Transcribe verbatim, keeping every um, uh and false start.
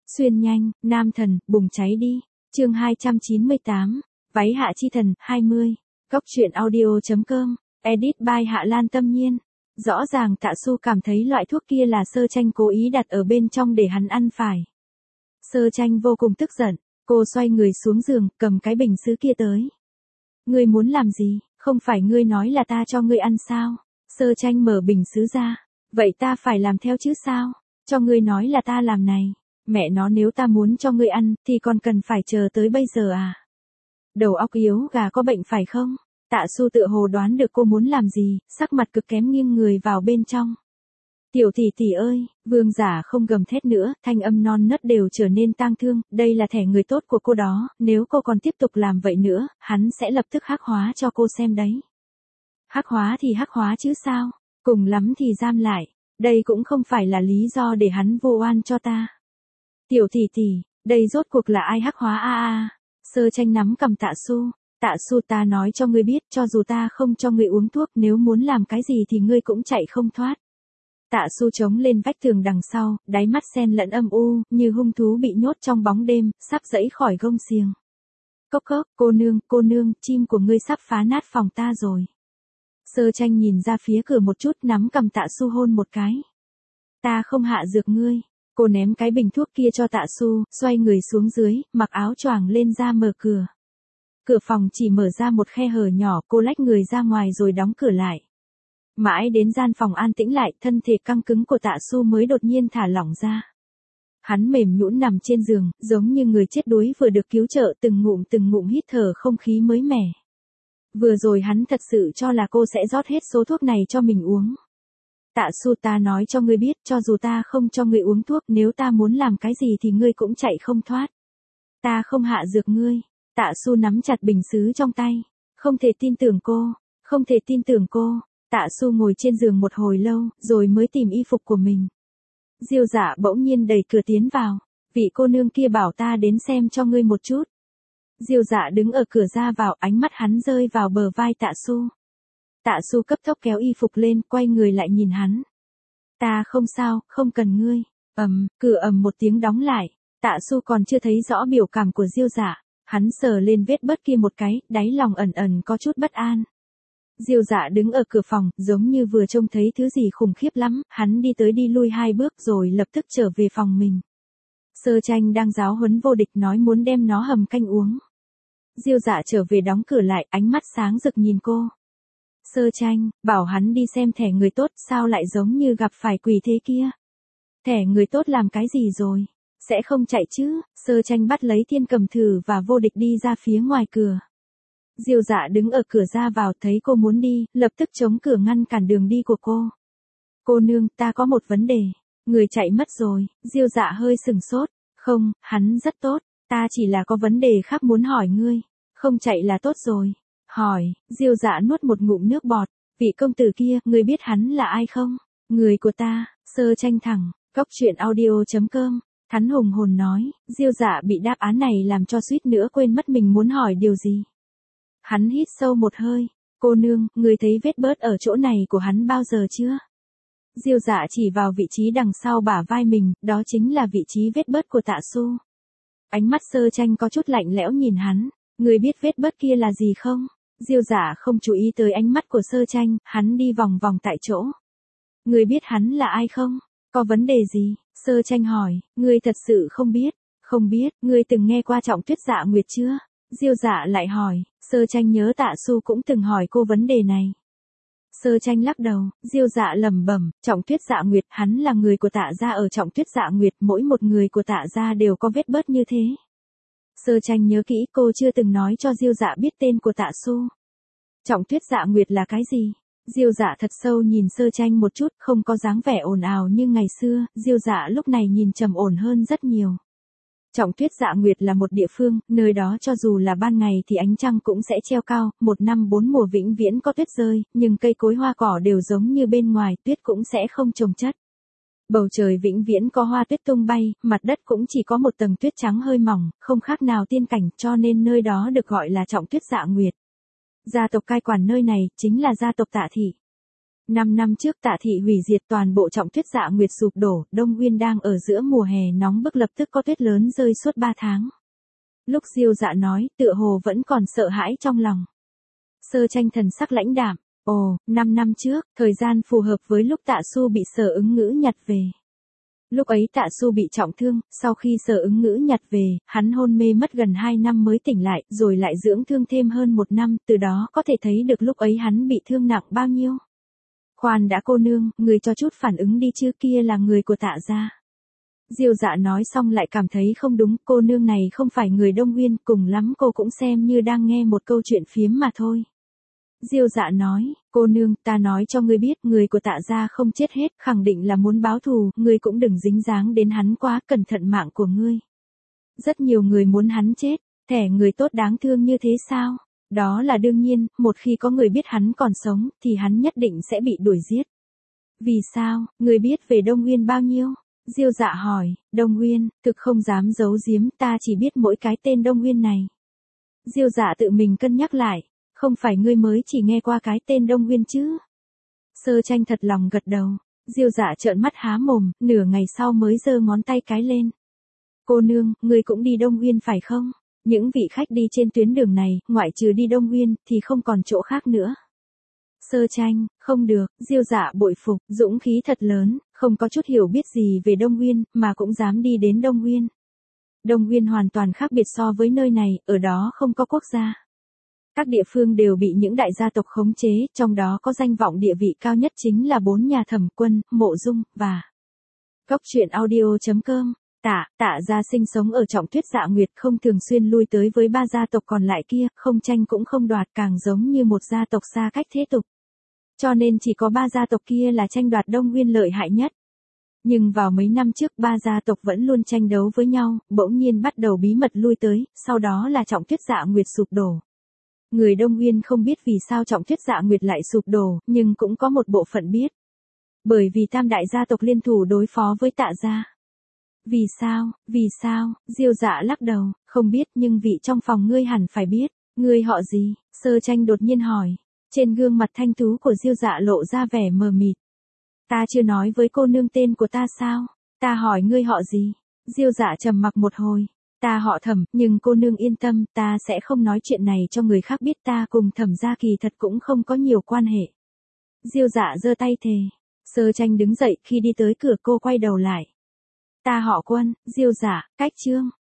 Xuyên nhanh, nam thần, bùng cháy đi. Chương hai trăm chín mươi tám, váy hạ chi thần, hai mươi. Góc truyện audio.com, edit by Hạ Lan Tâm Nhiên. Rõ ràng Tạ Su cảm thấy loại thuốc kia là Sơ Tranh cố ý đặt ở bên trong để hắn ăn phải. Sơ Tranh vô cùng tức giận, cô xoay người xuống giường, cầm cái bình sứ kia tới. Ngươi muốn làm gì, không phải ngươi nói là ta cho ngươi ăn sao? Sơ Tranh mở bình sứ ra. Vậy ta phải làm theo chứ sao? Cho ngươi nói là ta làm này. Mẹ nó, nếu ta muốn cho ngươi ăn, thì còn cần phải chờ tới bây giờ à? Đầu óc yếu gà có bệnh phải không? Tạ Su tựa hồ đoán được cô muốn làm gì, sắc mặt cực kém nghiêng người vào bên trong. Tiểu tỷ tỷ ơi, vương giả không gầm thét nữa, thanh âm non nớt đều trở nên tang thương, đây là thẻ người tốt của cô đó, nếu cô còn tiếp tục làm vậy nữa, hắn sẽ lập tức hắc hóa cho cô xem đấy. Hắc hóa thì hắc hóa chứ sao, cùng lắm thì giam lại, đây cũng không phải là lý do để hắn vô oan cho ta. Tiểu tỷ tỷ, đây rốt cuộc là ai hắc hóa a a? Sơ Tranh nắm cầm Tạ Su. Tạ Su, ta nói cho ngươi biết, cho dù ta không cho ngươi uống thuốc, nếu muốn làm cái gì thì ngươi cũng chạy không thoát. Tạ Su chống lên vách tường đằng sau, đáy mắt xen lẫn âm u, như hung thú bị nhốt trong bóng đêm, sắp giãy khỏi gông xiềng. Cốc cốc, cô nương, cô nương, chim của ngươi sắp phá nát phòng ta rồi. Sơ Tranh nhìn ra phía cửa một chút, nắm cầm Tạ Su hôn một cái. Ta không hạ dược ngươi. Cô ném cái bình thuốc kia cho Tạ Su, xoay người xuống dưới, mặc áo choàng lên ra mở cửa. Cửa phòng chỉ mở ra một khe hở nhỏ, cô lách người ra ngoài rồi đóng cửa lại. Mãi đến gian phòng an tĩnh lại, thân thể căng cứng của Tạ Su mới đột nhiên thả lỏng ra. Hắn mềm nhũn nằm trên giường, giống như người chết đuối vừa được cứu trợ, từng ngụm từng ngụm hít thở không khí mới mẻ. Vừa rồi hắn thật sự cho là cô sẽ rót hết số thuốc này cho mình uống. Tạ Su, ta nói cho ngươi biết, cho dù ta không cho ngươi uống thuốc, nếu ta muốn làm cái gì thì ngươi cũng chạy không thoát. Ta không hạ dược ngươi. Tạ Su nắm chặt bình sứ trong tay. Không thể tin tưởng cô, không thể tin tưởng cô. Tạ Su ngồi trên giường một hồi lâu, rồi mới tìm y phục của mình. Diêu Dạ bỗng nhiên đẩy cửa tiến vào. Vị cô nương kia bảo ta đến xem cho ngươi một chút. Diêu Dạ đứng ở cửa ra vào, ánh mắt hắn rơi vào bờ vai Tạ Su. Tạ Su cấp tốc kéo y phục lên, quay người lại nhìn hắn. Ta không sao, không cần ngươi. Ầm, cửa ầm một tiếng đóng lại. Tạ Su còn chưa thấy rõ biểu cảm của Diêu Dạ. Hắn sờ lên vết bớt kia một cái, đáy lòng ẩn ẩn có chút bất an. Diêu Dạ đứng ở cửa phòng, giống như vừa trông thấy thứ gì khủng khiếp lắm, hắn đi tới đi lui hai bước rồi lập tức trở về phòng mình. Sơ Tranh đang giáo huấn Vô Địch, nói muốn đem nó hầm canh uống. Diêu Dạ trở về đóng cửa lại, ánh mắt sáng rực nhìn cô. Sơ Tranh, bảo hắn đi xem thẻ người tốt, sao lại giống như gặp phải quỷ thế kia? Thẻ người tốt làm cái gì rồi? Sẽ không chạy chứ? Sơ Tranh bắt lấy Thiên Cầm Thử và Vô Địch đi ra phía ngoài cửa. Diêu Dạ đứng ở cửa ra vào, thấy cô muốn đi, lập tức chống cửa ngăn cản đường đi của cô. Cô nương, ta có một vấn đề. Người chạy mất rồi. Diêu Dạ hơi sừng sốt. Không, hắn rất tốt. Ta chỉ là có vấn đề khác muốn hỏi ngươi. Không chạy là tốt rồi. Hỏi, Diêu Dạ nuốt một ngụm nước bọt. Vị công tử kia, ngươi biết hắn là ai không? Người của ta. Sơ Tranh thẳng. Góc truyện audio.com. Thắn hùng hồn nói. Diêu Dạ bị đáp án này làm cho suýt nữa quên mất mình muốn hỏi điều gì. Hắn hít sâu một hơi. Cô nương, ngươi thấy vết bớt ở chỗ này của hắn bao giờ chưa? Diêu Dạ chỉ vào vị trí đằng sau bả vai mình, đó chính là vị trí vết bớt của Tạ Su. Ánh mắt Sơ Tranh có chút lạnh lẽo nhìn hắn. Ngươi biết vết bớt kia là gì không? Diêu Dạ không chú ý tới ánh mắt của Sơ Tranh, hắn đi vòng vòng tại chỗ. Ngươi biết hắn là ai không? Có vấn đề gì? Sơ Tranh hỏi. Ngươi thật sự không biết? Không biết. Ngươi từng nghe qua Trọng Tuyết Dạ Nguyệt chưa? Diêu Dạ lại hỏi. Sơ Tranh nhớ Tạ Su cũng từng hỏi cô vấn đề này. Sơ Tranh lắc đầu. Diêu Dạ lẩm bẩm. Trọng Tuyết Dạ Nguyệt, hắn là người của Tạ gia ở Trọng Tuyết Dạ Nguyệt, mỗi một người của Tạ gia đều có vết bớt như thế. Sơ Tranh nhớ kỹ, cô chưa từng nói cho Diêu Dạ biết tên của Tạ Su. Trọng Tuyết Dạ Nguyệt là cái gì? Diêu Dạ thật sâu nhìn Sơ Tranh một chút, không có dáng vẻ ồn ào như ngày xưa, Diêu Dạ lúc này nhìn trầm ổn hơn rất nhiều. Trọng Tuyết Dạ Nguyệt là một địa phương, nơi đó cho dù là ban ngày thì ánh trăng cũng sẽ treo cao, một năm bốn mùa vĩnh viễn có tuyết rơi, nhưng cây cối hoa cỏ đều giống như bên ngoài, tuyết cũng sẽ không chồng chất. Bầu trời vĩnh viễn có hoa tuyết tung bay, mặt đất cũng chỉ có một tầng tuyết trắng hơi mỏng, không khác nào tiên cảnh, cho nên nơi đó được gọi là Trọng Tuyết Dạ Nguyệt. Gia tộc cai quản nơi này, chính là gia tộc Tạ Thị. Năm năm trước Tạ thị hủy diệt toàn bộ Trọng Tuyết Dạ Nguyệt sụp đổ, Đông Nguyên đang ở giữa mùa hè nóng bức lập tức có tuyết lớn rơi suốt ba tháng. Lúc Diêu Dạ nói, tựa hồ vẫn còn sợ hãi trong lòng. Sơ Tranh thần sắc lãnh đạm, ồ, năm năm trước, thời gian phù hợp với lúc Tạ Su bị Sở Ứng Ngữ nhặt về. Lúc ấy Tạ Su bị trọng thương, sau khi Sở Ứng Ngữ nhặt về, hắn hôn mê mất gần hai năm mới tỉnh lại, rồi lại dưỡng thương thêm hơn một năm, từ đó có thể thấy được lúc ấy hắn bị thương nặng bao nhiêu. Khoan đã cô nương, người cho chút phản ứng đi chứ, kia là người của Tạ gia. Diêu Dạ nói xong lại cảm thấy không đúng, cô nương này không phải người Đông Nguyên, cùng lắm cô cũng xem như đang nghe một câu chuyện phiếm mà thôi. Diêu Dạ nói, cô nương, ta nói cho ngươi biết, người của Tạ gia không chết hết, khẳng định là muốn báo thù, ngươi cũng đừng dính dáng đến hắn quá, cẩn thận mạng của ngươi. Rất nhiều người muốn hắn chết, thẻ người tốt đáng thương như thế sao? Đó là đương nhiên, một khi có người biết hắn còn sống, thì hắn nhất định sẽ bị đuổi giết. Vì sao, người biết về Đông Nguyên bao nhiêu? Diêu Dạ hỏi, Đông Nguyên, thực không dám giấu giếm, ta chỉ biết mỗi cái tên Đông Nguyên này. Diêu Dạ tự mình cân nhắc lại, không phải ngươi mới chỉ nghe qua cái tên Đông Nguyên chứ? Sơ Tranh thật lòng gật đầu, Diêu Dạ trợn mắt há mồm, nửa ngày sau mới giơ ngón tay cái lên. Cô nương, ngươi cũng đi Đông Nguyên phải không? Những vị khách đi trên tuyến đường này, ngoại trừ đi Đông Nguyên, thì không còn chỗ khác nữa. Sơ Tranh, không được, Diêu Dạ bội phục, dũng khí thật lớn, không có chút hiểu biết gì về Đông Nguyên, mà cũng dám đi đến Đông Nguyên. Đông Nguyên hoàn toàn khác biệt so với nơi này, ở đó không có quốc gia. Các địa phương đều bị những đại gia tộc khống chế, trong đó có danh vọng địa vị cao nhất chính là bốn nhà Thẩm Quân, Mộ Dung, và Góc truyện audio chấm com. Tạ, Tạ gia sinh sống ở Trọng Tuyết Dạ Nguyệt, không thường xuyên lui tới với ba gia tộc còn lại kia, không tranh cũng không đoạt, càng giống như một gia tộc xa cách thế tục. Cho nên chỉ có ba gia tộc kia là tranh đoạt Đông Nguyên lợi hại nhất. Nhưng vào mấy năm trước ba gia tộc vẫn luôn tranh đấu với nhau, bỗng nhiên bắt đầu bí mật lui tới, sau đó là Trọng Tuyết Dạ Nguyệt sụp đổ. Người Đông Nguyên không biết vì sao Trọng Tuyết Dạ Nguyệt lại sụp đổ, nhưng cũng có một bộ phận biết. Bởi vì tam đại gia tộc liên thủ đối phó với Tạ gia. Vì sao, vì sao, Diêu Dạ lắc đầu, không biết, nhưng vị trong phòng ngươi hẳn phải biết. Ngươi họ gì? Sơ Tranh đột nhiên hỏi. Trên gương mặt thanh tú của Diêu Dạ lộ ra vẻ mờ mịt. Ta chưa nói với cô nương tên của ta sao? Ta hỏi ngươi họ gì? Diêu Dạ trầm mặc một hồi. Ta họ Thẩm, nhưng cô nương yên tâm, ta sẽ không nói chuyện này cho người khác biết, ta cùng Thẩm gia kỳ thật cũng không có nhiều quan hệ. Diêu Dạ giơ tay thề. Sơ Tranh đứng dậy, khi đi tới cửa cô quay đầu lại. Ta họ Quân, Diêu Dạ, cách Trương.